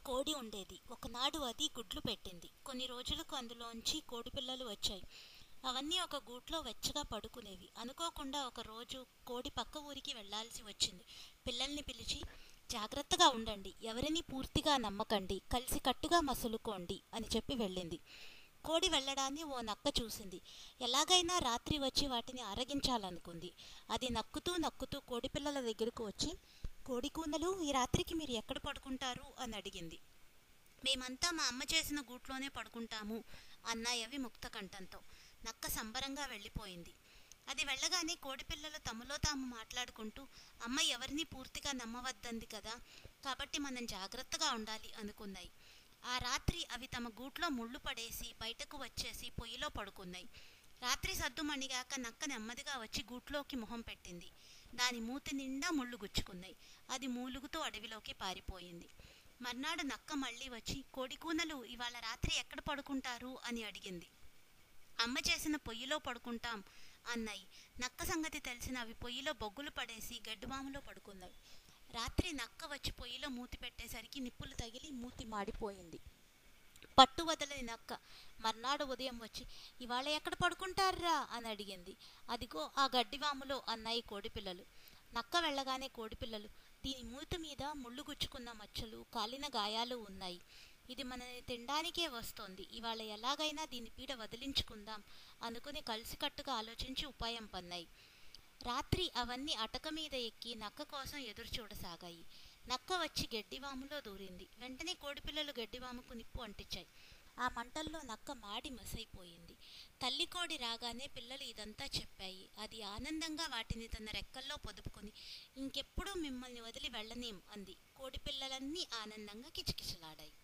కోడి ఉండేది. ఒకనాడు అది గుడ్లు పెట్టింది. కొన్ని రోజులకు అందులోంచి కోడి పిల్లలు వచ్చాయి. అవన్నీ ఒక గూట్లో వెచ్చగా పడుకునేవి. అనుకోకుండా ఒక రోజు కోడి పక్క ఊరికి వెళ్ళాల్సి వచ్చింది. పిల్లల్ని పిలిచి, జాగ్రత్తగా ఉండండి, ఎవరిని పూర్తిగా నమ్మకండి, కలిసికట్టుగా మసులుకోండి అని చెప్పి వెళ్ళింది. కోడి వెళ్ళడాన్ని ఓ నక్క చూసింది. ఎలాగైనా రాత్రి వచ్చి వాటిని ఆరగించాలనుకుంది. అది నక్కుతూ నక్కుతూ కోడి పిల్లల దగ్గరకు వచ్చి, కోడి కూనలు, ఈ రాత్రికి మీరు ఎక్కడ పడుకుంటారు అని అడిగింది. మేమంతా మా అమ్మ చేసిన గూట్లోనే పడుకుంటాము అన్నాయవి ముక్త కంఠంతో. నక్క సంబరంగా వెళ్ళిపోయింది. అది వెళ్ళగానే కోడిపిల్లలు తమలో తాము మాట్లాడుకుంటూ, అమ్మ ఎవరిని పూర్తిగా నమ్మవద్దంది కదా, కాబట్టి మనం జాగ్రత్తగా ఉండాలి అనుకున్నాయి. ఆ రాత్రి అవి తమ గూట్లో ముళ్ళు పడేసి బయటకు వచ్చేసి పొయ్యిలో పడుకున్నాయి. రాత్రి సద్దుమణిగాక నక్క నెమ్మదిగా వచ్చి గూట్లోకి మొహం పెట్టింది. దాని మూతి నిండా ముళ్ళు గుచ్చుకున్నాయి. అది మూలుగుతూ అడవిలోకి పారిపోయింది. మర్నాడు నక్క మళ్ళీ వచ్చి, కోడికూనలు, ఇవాళ రాత్రి ఎక్కడ పడుకుంటారు అని అడిగింది. అమ్మ చేసిన పొయ్యిలో పడుకుంటాం అన్నాయి. నక్క సంగతి తెలిసిన అవి పొయ్యిలో బొగ్గులు పడేసి గడ్డివాములో పడుకున్నాయి. రాత్రి నక్క వచ్చి పొయ్యిలో మూతి పెట్టేసరికి నిప్పులు తగిలి మూతి మాడిపోయింది. పట్టు వదలని నక్క మర్నాడు ఉదయం వచ్చి, ఇవాళ ఎక్కడ పడుకుంటారా అని అడిగింది. అదిగో ఆ గడ్డివాములో అన్నాయి కోడిపిల్లలు. నక్క వెళ్ళగానే కోడిపిల్లలు, దీని మూతి మీద ముళ్ళు గుచ్చుకున్న మచ్చలు, కాలిన గాయాలు ఉన్నాయి. ఇది మనని తినడానికే వస్తోంది. ఇవాళ ఎలాగైనా దీని పీడ వదిలించుకుందాం అనుకుని కలిసికట్టుగా ఆలోచించి ఉపాయం పన్నాయి. రాత్రి అవన్నీ అటక మీద ఎక్కి నక్క కోసం ఎదురు చూడసాగాయి. నక్క వచ్చి గడ్డివాములో దూరింది. వెంటనే కోడిపిల్లలు గడ్డివాముకు నిప్పు అంటించాయి. ఆ మంటల్లో నక్క మాడి మసైపోయింది. తల్లి కోడి రాగానే పిల్లలు ఇదంతా చెప్పాయి. అది ఆనందంగా వాటిని తన రెక్కల్లో పొదుపుకొని, ఇంకెప్పుడూ మిమ్మల్ని వదిలి వెళ్ళనేం అంది. కోడి పిల్లలన్నీ ఆనందంగా కిచకిచలాడాయి.